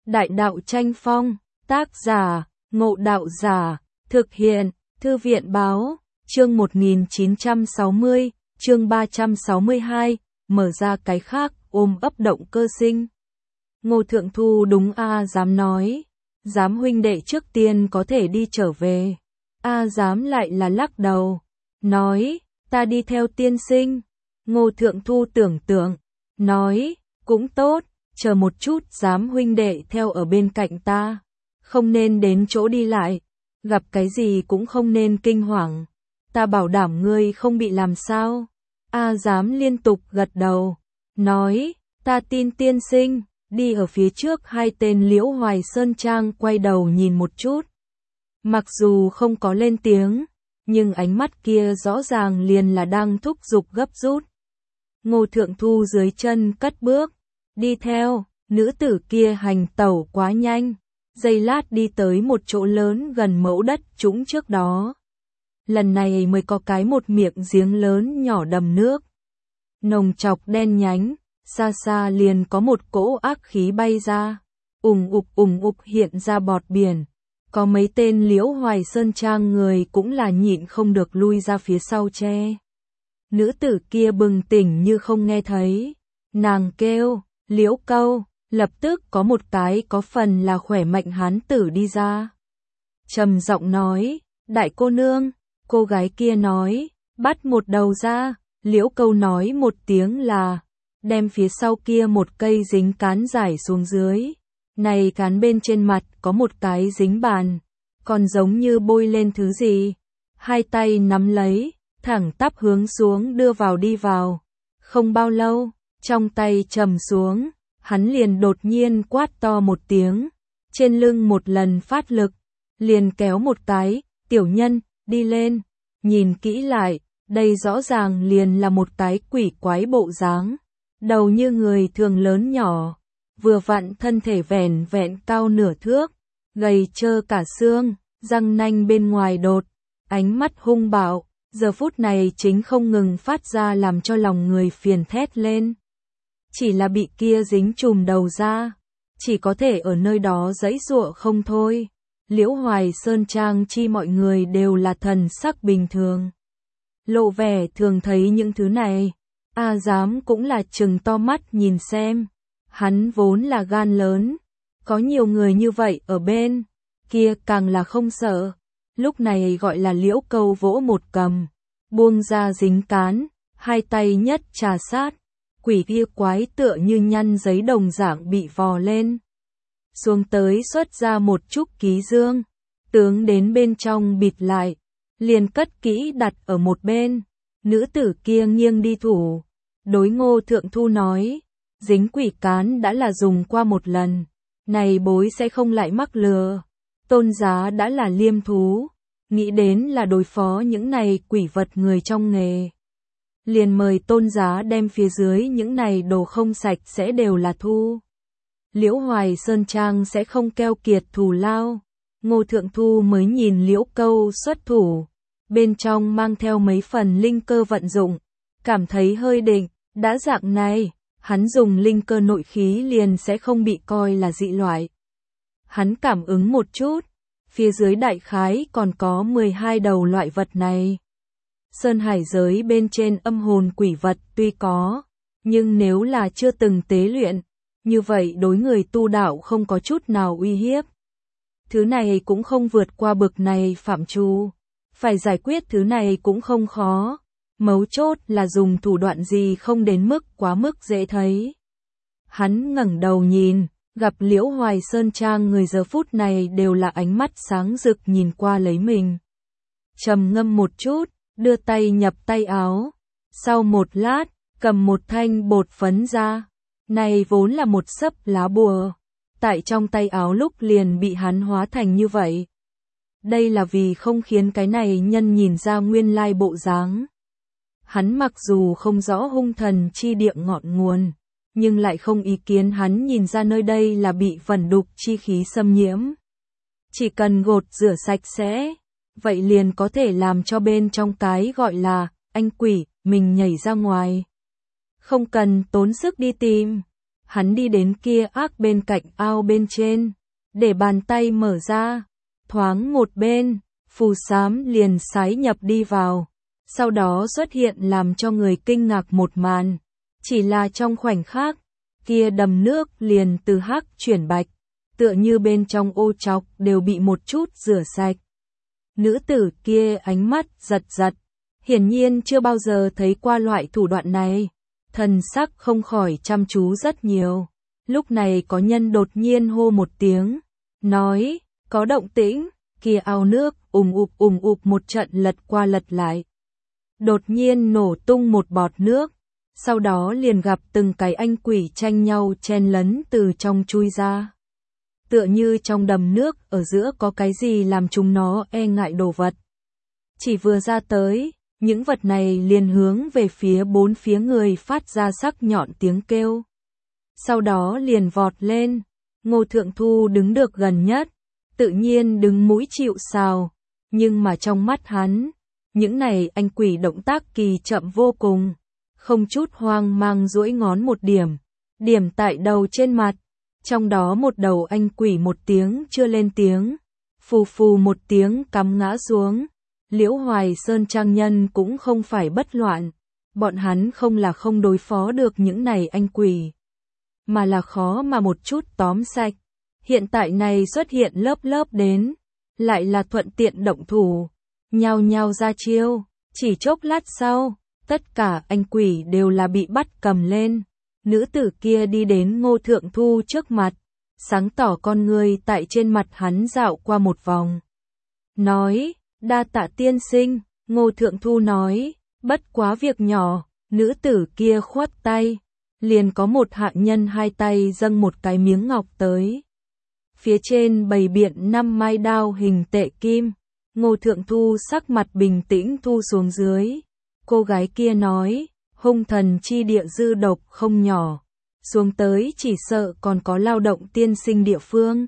Đại đạo tranh phong, tác giả, Ngộ Đạo Giả, thực hiện, Thư viện báo, chương 1960, chương 362, mở ra cái khác, ôm ấp động cơ sinh. Ngô Thượng Thu đúng dám nói, dám huynh đệ trước tiên có thể đi trở về. Dám lại là lắc đầu, nói, ta đi theo tiên sinh. Ngô Thượng Thu tưởng tượng, nói, cũng tốt, chờ một chút dám huynh đệ theo ở bên cạnh ta. Không nên đến chỗ đi lại, gặp cái gì cũng không nên kinh hoàng. Ta bảo đảm ngươi không bị làm sao. Dám liên tục gật đầu, nói, ta tin tiên sinh. Đi ở phía trước hai tên Liễu Hoài Sơn Trang quay đầu nhìn một chút. Mặc dù không có lên tiếng, nhưng ánh mắt kia rõ ràng liền là đang thúc giục gấp rút. Ngô Thượng Thu dưới chân cất bước, đi theo, nữ tử kia hành tẩu quá nhanh, giây lát đi tới một chỗ lớn gần mẫu đất trũng trước đó. Lần này mới có cái một miệng giếng lớn nhỏ đầm nước. Nồng trọc đen nhánh, xa xa liền có một cỗ ác khí bay ra, ùng ục hiện ra bọt biển. Có mấy tên Liễu Hoài Sơn Trang người cũng là nhịn không được lui ra phía sau che. Nữ tử kia bừng tỉnh như không nghe thấy, nàng kêu, Liễu Câu, lập tức có một cái có phần là khỏe mạnh hán tử đi ra. Trầm giọng nói, đại cô nương, cô gái kia nói, bắt một đầu ra. Liễu Câu nói một tiếng là, đem phía sau kia một cây dính cán giải xuống dưới. Này cán bên trên mặt có một cái dính bàn, còn giống như bôi lên thứ gì. Hai tay nắm lấy, thẳng tắp hướng xuống đưa vào đi vào. Không bao lâu, trong tay trầm xuống, hắn liền đột nhiên quát to một tiếng. Trên lưng một lần phát lực, liền kéo một cái, tiểu nhân, đi lên. Nhìn kỹ lại, đây rõ ràng liền là một cái quỷ quái bộ dáng. Đầu như người thường lớn nhỏ, vừa vặn thân thể vẻn vẹn cao nửa thước, gầy trơ cả xương, răng nanh bên ngoài đột, ánh mắt hung bạo, giờ phút này chính không ngừng phát ra làm cho lòng người phiền thét lên. Chỉ là bị kia dính trùm đầu ra, chỉ có thể ở nơi đó giãy giụa không thôi. Liễu Hoài Sơn Trang chi mọi người đều là thần sắc bình thường, lộ vẻ thường thấy những thứ này. Dám cũng là trừng to mắt nhìn xem, hắn vốn là gan lớn, có nhiều người như vậy ở bên, kia càng là không sợ. Lúc này gọi là Liễu Câu vỗ một cầm, buông ra dính cán, hai tay nhất trà sát, quỷ kia quái tựa như nhăn giấy đồng dạng bị vò lên. Xuống tới xuất ra một chút ký dương, tướng đến bên trong bịt lại, liền cất kỹ đặt ở một bên. Nữ tử kia nghiêng đi thủ, đối Ngô Thượng Thu nói, dính quỷ cán đã là dùng qua một lần, này bối sẽ không lại mắc lừa. Tôn giá đã là liêm thú, nghĩ đến là đối phó những này quỷ vật người trong nghề. Liền mời tôn giá đem phía dưới những này đồ không sạch sẽ đều là thu. Liễu Hoài Sơn Trang sẽ không keo kiệt thù lao. Ngô Thượng Thu mới nhìn Liễu Câu xuất thủ, bên trong mang theo mấy phần linh cơ vận dụng, cảm thấy hơi định, đã dạng này, hắn dùng linh cơ nội khí liền sẽ không bị coi là dị loại. Hắn cảm ứng một chút, phía dưới đại khái còn có 12 đầu loại vật này. Sơn hải giới bên trên âm hồn quỷ vật tuy có, nhưng nếu là chưa từng tế luyện, như vậy đối người tu đạo không có chút nào uy hiếp. Thứ này cũng không vượt qua bực này phạm trù, phải giải quyết thứ này cũng không khó. Mấu chốt là dùng thủ đoạn gì không đến mức quá mức dễ thấy. Hắn ngẩng đầu nhìn, gặp Liễu Hoài Sơn Trang người giờ phút này đều là ánh mắt sáng rực nhìn qua lấy mình. Trầm ngâm một chút, đưa tay nhập tay áo. Sau một lát, cầm một thanh bột phấn ra. Này vốn là một xấp lá bùa. Tại trong tay áo lúc liền bị hắn hóa thành như vậy. Đây là vì không khiến cái này nhân nhìn ra nguyên lai bộ dáng. Hắn mặc dù không rõ hung thần chi địa ngọn nguồn, nhưng lại không ý kiến hắn nhìn ra nơi đây là bị vẩn đục chi khí xâm nhiễm. Chỉ cần gột rửa sạch sẽ, vậy liền có thể làm cho bên trong cái gọi là anh quỷ mình nhảy ra ngoài. Không cần tốn sức đi tìm. Hắn đi đến kia ác bên cạnh ao bên trên, để bàn tay mở ra, thoáng một bên, phù xám liền sái nhập đi vào. Sau đó xuất hiện làm cho người kinh ngạc một màn. Chỉ là trong khoảnh khắc, kia đầm nước liền từ hắc chuyển bạch, tựa như bên trong ô trọc đều bị một chút rửa sạch. Nữ tử kia ánh mắt giật giật, hiển nhiên chưa bao giờ thấy qua loại thủ đoạn này, thần sắc không khỏi chăm chú rất nhiều. Lúc này có nhân đột nhiên hô một tiếng, nói, có động tĩnh, kia ao nước ùm ụp một trận lật qua lật lại. Đột nhiên nổ tung một bọt nước, sau đó liền gặp từng cái anh quỷ tranh nhau chen lấn từ trong chui ra. Tựa như trong đầm nước ở giữa có cái gì làm chúng nó e ngại đồ vật. Chỉ vừa ra tới, những vật này liền hướng về phía bốn phía người phát ra sắc nhọn tiếng kêu. Sau đó liền vọt lên, Ngô Thượng Thu đứng được gần nhất, tự nhiên đứng mũi chịu sào, nhưng mà trong mắt hắn, những này anh quỷ động tác kỳ chậm vô cùng, không chút hoang mang duỗi ngón một điểm tại đầu trên mặt, trong đó một đầu anh quỷ một tiếng chưa lên tiếng, phù phù một tiếng cắm ngã xuống. Liễu Hoài Sơn trang nhân cũng không phải bất loạn, bọn hắn không là không đối phó được những này anh quỷ, mà là khó mà một chút tóm sạch. Hiện tại này xuất hiện lớp lớp đến, lại là thuận tiện động thủ, nhao nhao ra chiêu, chỉ chốc lát sau, tất cả anh quỷ đều là bị bắt cầm lên. Nữ tử kia đi đến Ngô Thượng Thu trước mặt, sáng tỏ con người tại trên mặt hắn dạo qua một vòng. Nói, đa tạ tiên sinh, Ngô Thượng Thu nói, bất quá việc nhỏ, nữ tử kia khoát tay, liền có một hạ nhân hai tay dâng một cái miếng ngọc tới. Phía trên bày biện 5 mai đao hình tệ kim, Ngô Thượng Thu sắc mặt bình tĩnh thu xuống dưới. Cô gái kia nói, hung thần chi địa dư độc không nhỏ, xuống tới chỉ sợ còn có lao động tiên sinh địa phương.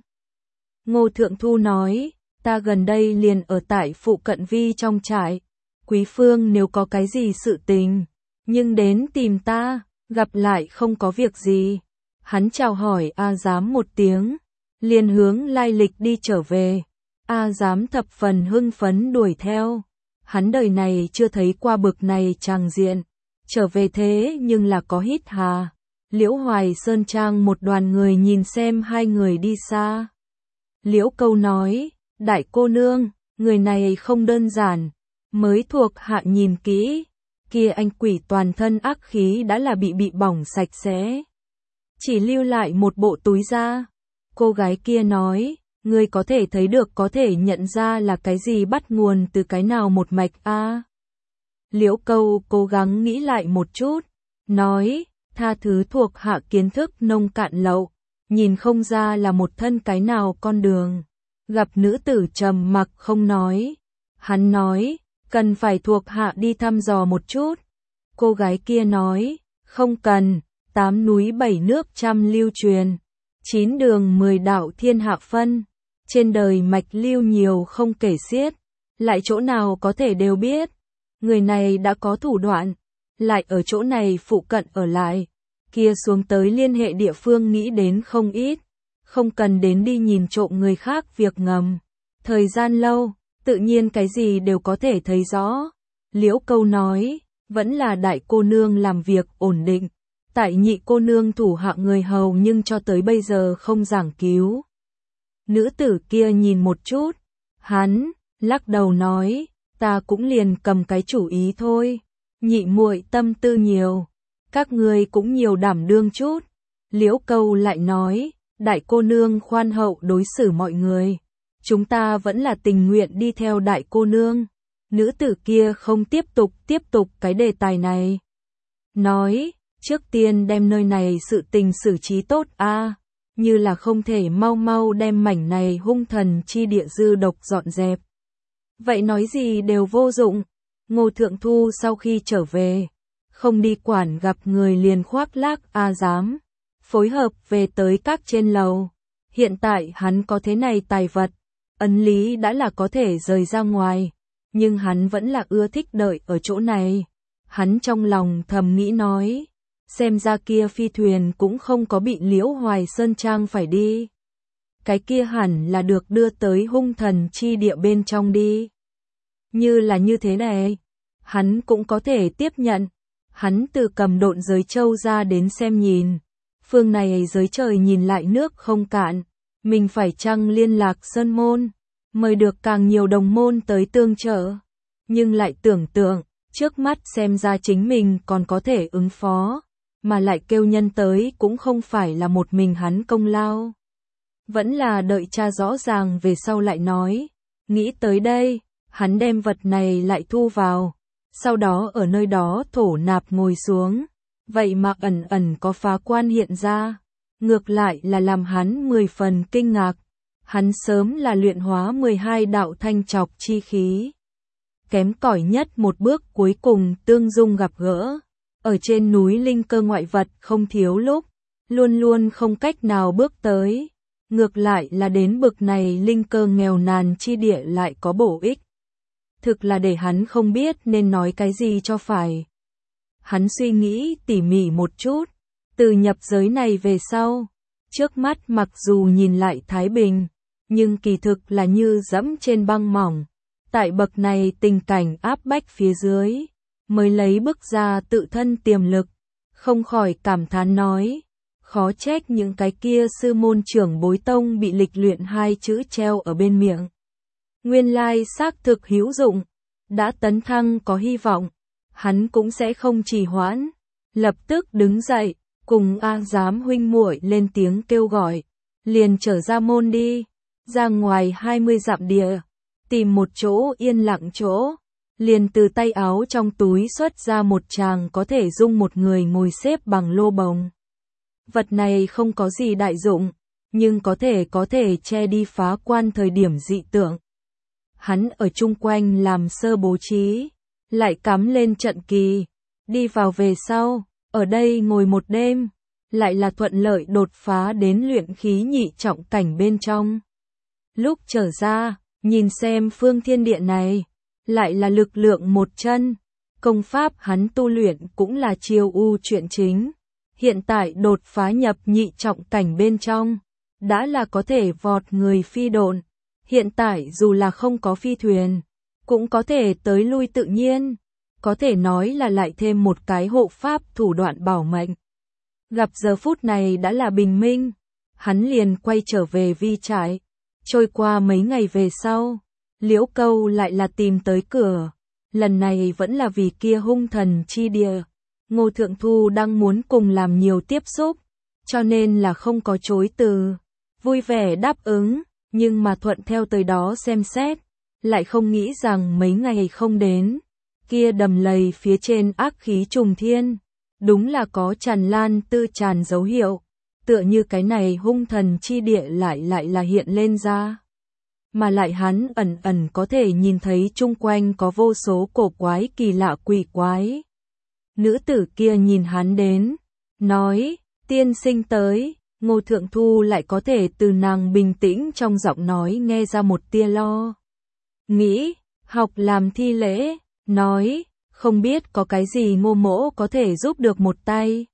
Ngô Thượng Thu nói, ta gần đây liền ở tại phụ cận vi trong trại, quý phương nếu có cái gì sự tình, nhưng đến tìm ta, gặp lại không có việc gì. Hắn chào hỏi A Giám một tiếng, liền hướng lai lịch đi trở về. A Giám thập phần hưng phấn đuổi theo, hắn đời này chưa thấy qua bực này tràng diện, trở về thế nhưng là có hít hà. Liễu Hoài Sơn trang một đoàn người nhìn xem hai người đi xa. Liễu Câu nói, đại cô nương, người này không đơn giản, mới thuộc hạ nhìn kỹ, kia anh quỷ toàn thân ác khí đã là bị bỏng sạch sẽ, chỉ lưu lại một bộ túi da. Cô gái kia nói, ngươi có thể thấy được, có thể nhận ra là cái gì bắt nguồn từ cái nào một mạch a? Liễu Câu cố gắng nghĩ lại một chút, nói, tha thứ thuộc hạ kiến thức nông cạn lậu, nhìn không ra là một thân cái nào con đường. Gặp nữ tử trầm mặc không nói, hắn nói, cần phải thuộc hạ đi thăm dò một chút. Cô gái kia nói, không cần, 8 núi 7 nước trăm lưu truyền, 9 đường 10 đạo thiên hạ phân, trên đời mạch lưu nhiều không kể xiết, lại chỗ nào có thể đều biết. Người này đã có thủ đoạn, lại ở chỗ này phụ cận ở lại, kia xuống tới liên hệ địa phương nghĩ đến không ít, không cần đến đi nhìn trộm người khác việc ngầm. Thời gian lâu, tự nhiên cái gì đều có thể thấy rõ. Liễu Câu nói, vẫn là đại cô nương làm việc ổn định, tại nhị cô nương thủ hạ người hầu nhưng cho tới bây giờ không giảng cứu. Nữ tử kia nhìn một chút, hắn lắc đầu nói, ta cũng liền cầm cái chủ ý thôi, nhị muội tâm tư nhiều, các ngươi cũng nhiều đảm đương chút. Liễu Câu lại nói, đại cô nương khoan hậu đối xử mọi người, chúng ta vẫn là tình nguyện đi theo đại cô nương. Nữ tử kia không tiếp tục cái đề tài này, nói, trước tiên đem nơi này sự tình xử trí tốt a, như là không thể mau mau đem mảnh này hung thần chi địa dư độc dọn dẹp. Vậy nói gì đều vô dụng. Ngô Thượng Thu sau khi trở về, không đi quản gặp người liền khoác lác A Giám, phối hợp về tới các trên lầu. Hiện tại hắn có thế này tài vật, ấn lý đã là có thể rời ra ngoài, nhưng hắn vẫn là ưa thích đợi ở chỗ này. Hắn trong lòng thầm nghĩ nói, xem ra kia phi thuyền cũng không có bị Liễu Hoài Sơn Trang phải đi. Cái kia hẳn là được đưa tới hung thần chi địa bên trong đi. Như là như thế này, hắn cũng có thể tiếp nhận. Hắn từ cầm độn giới châu ra đến xem nhìn. Phương này giới trời nhìn lại nước không cạn. Mình phải chăng liên lạc Sơn Môn, mời được càng nhiều đồng môn tới tương trợ. Nhưng lại tưởng tượng, trước mắt xem ra chính mình còn có thể ứng phó. Mà lại kêu nhân tới cũng không phải là một mình hắn công lao. Vẫn là đợi cha rõ ràng về sau lại nói. Nghĩ tới đây, hắn đem vật này lại thu vào. Sau đó ở nơi đó thổ nạp ngồi xuống. Vậy mà ẩn ẩn có phá quan hiện ra. Ngược lại là làm hắn 10 phần kinh ngạc. Hắn sớm là luyện hóa 12 đạo thanh trọc chi khí. Kém cỏi nhất một bước cuối cùng tương dung gặp gỡ. Ở trên núi linh cơ ngoại vật không thiếu lúc. Luôn luôn không cách nào bước tới. Ngược lại là đến bực này linh cơ nghèo nàn chi địa lại có bổ ích. Thực là để hắn không biết nên nói cái gì cho phải. Hắn suy nghĩ tỉ mỉ một chút. Từ nhập giới này về sau. Trước mắt mặc dù nhìn lại thái bình. Nhưng kỳ thực là như dẫm trên băng mỏng. Tại bậc này tình cảnh áp bách phía dưới. Mới lấy bức ra tự thân tiềm lực. Không khỏi cảm thán nói. Khó trách những cái kia sư môn trưởng bối tông bị lịch luyện 2 chữ treo ở bên miệng. Nguyên lai xác thực hữu dụng. Đã tấn thăng có hy vọng. Hắn cũng sẽ không trì hoãn. Lập tức đứng dậy. Cùng A Giám huynh muội lên tiếng kêu gọi. Liền trở ra môn đi. Ra ngoài 20 dặm địa. Tìm một chỗ yên lặng chỗ. Liền từ tay áo trong túi xuất ra một tràng có thể dung một người ngồi xếp bằng lô bồng. Vật này không có gì đại dụng, nhưng có thể che đi phá quan thời điểm dị tượng. Hắn ở chung quanh làm sơ bố trí, lại cắm lên trận kỳ, đi vào về sau, ở đây ngồi một đêm, lại là thuận lợi đột phá đến luyện khí nhị trọng cảnh bên trong. Lúc trở ra, nhìn xem phương thiên địa này, lại là lực lượng một chân, công pháp hắn tu luyện cũng là chiêu u chuyện chính. Hiện tại đột phá nhập nhị trọng cảnh bên trong, đã là có thể vọt người phi độn. Hiện tại dù là không có phi thuyền, cũng có thể tới lui tự nhiên, có thể nói là lại thêm một cái hộ pháp thủ đoạn bảo mệnh. Gặp giờ phút này đã là bình minh, hắn liền quay trở về vi trại. Trôi qua mấy ngày về sau, Liễu Câu lại là tìm tới cửa, lần này vẫn là vì kia hung thần chi địa. Ngô Thượng Thu đang muốn cùng làm nhiều tiếp xúc, cho nên là không có chối từ, vui vẻ đáp ứng, nhưng mà thuận theo tới đó xem xét, lại không nghĩ rằng mấy ngày không đến, kia đầm lầy phía trên ác khí trùng thiên, đúng là có tràn lan tư tràn dấu hiệu, tựa như cái này hung thần chi địa lại là hiện lên ra. Mà lại hắn ẩn ẩn có thể nhìn thấy chung quanh có vô số cổ quái kỳ lạ quỷ quái. Nữ tử kia nhìn hắn đến, nói, tiên sinh tới. Ngô Thượng Thu lại có thể từ nàng bình tĩnh trong giọng nói nghe ra một tia lo. Nghĩ, học làm thi lễ, nói, không biết có cái gì Ngô mỗ có thể giúp được một tay.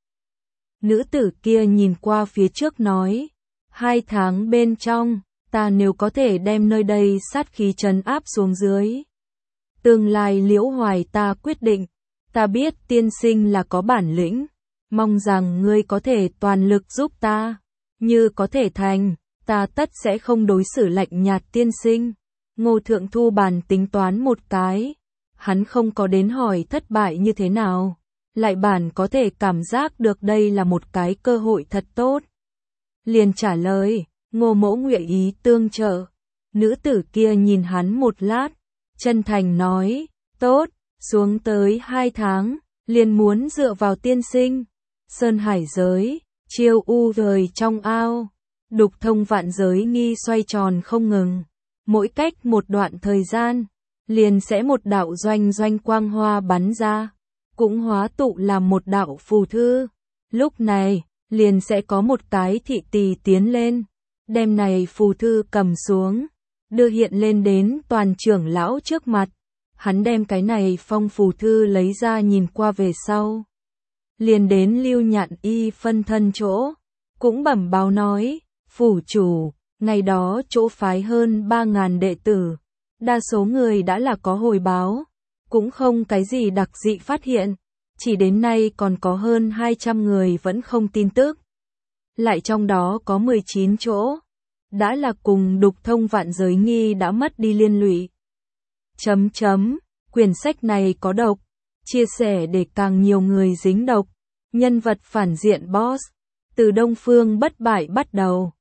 Nữ tử kia nhìn qua phía trước nói, 2 tháng bên trong, ta nếu có thể đem nơi đây sát khí trấn áp xuống dưới. Tương lai Liễu Hoài ta quyết định, ta biết tiên sinh là có bản lĩnh. Mong rằng ngươi có thể toàn lực giúp ta, như có thể thành, ta tất sẽ không đối xử lạnh nhạt tiên sinh. Ngô Thượng Thu bàn tính toán một cái, hắn không có đến hỏi thất bại như thế nào, lại bản có thể cảm giác được đây là một cái cơ hội thật tốt. Liền trả lời, Ngô mỗ nguyện ý tương trợ. Nữ tử kia nhìn hắn một lát, chân thành nói, tốt, xuống tới 2 tháng, liền muốn dựa vào tiên sinh. Sơn hải giới, chiêu u rời trong ao, đục thông vạn giới nghi xoay tròn không ngừng. Mỗi cách một đoạn thời gian, liền sẽ một đạo doanh doanh quang hoa bắn ra, cũng hóa tụ làm một đạo phù thư. Lúc này, liền sẽ có một cái thị tỳ tiến lên, đem này phù thư cầm xuống, đưa hiện lên đến toàn trưởng lão trước mặt. Hắn đem cái này phong phù thư lấy ra nhìn qua về sau. liền đến Lưu Nhạn Y phân thân chỗ, cũng bẩm báo nói, phủ chủ, ngày đó chỗ phái hơn 3.000 đệ tử, đa số người đã là có hồi báo, cũng không cái gì đặc dị phát hiện, chỉ đến nay còn có hơn 200 người vẫn không tin tức. Lại trong đó có 19 chỗ, đã là cùng Đục Thông vạn giới nghi đã mất đi liên lụy. Quyển sách này có độc, chia sẻ để càng nhiều người dính độc, nhân vật phản diện boss, từ Đông Phương bất bại bắt đầu.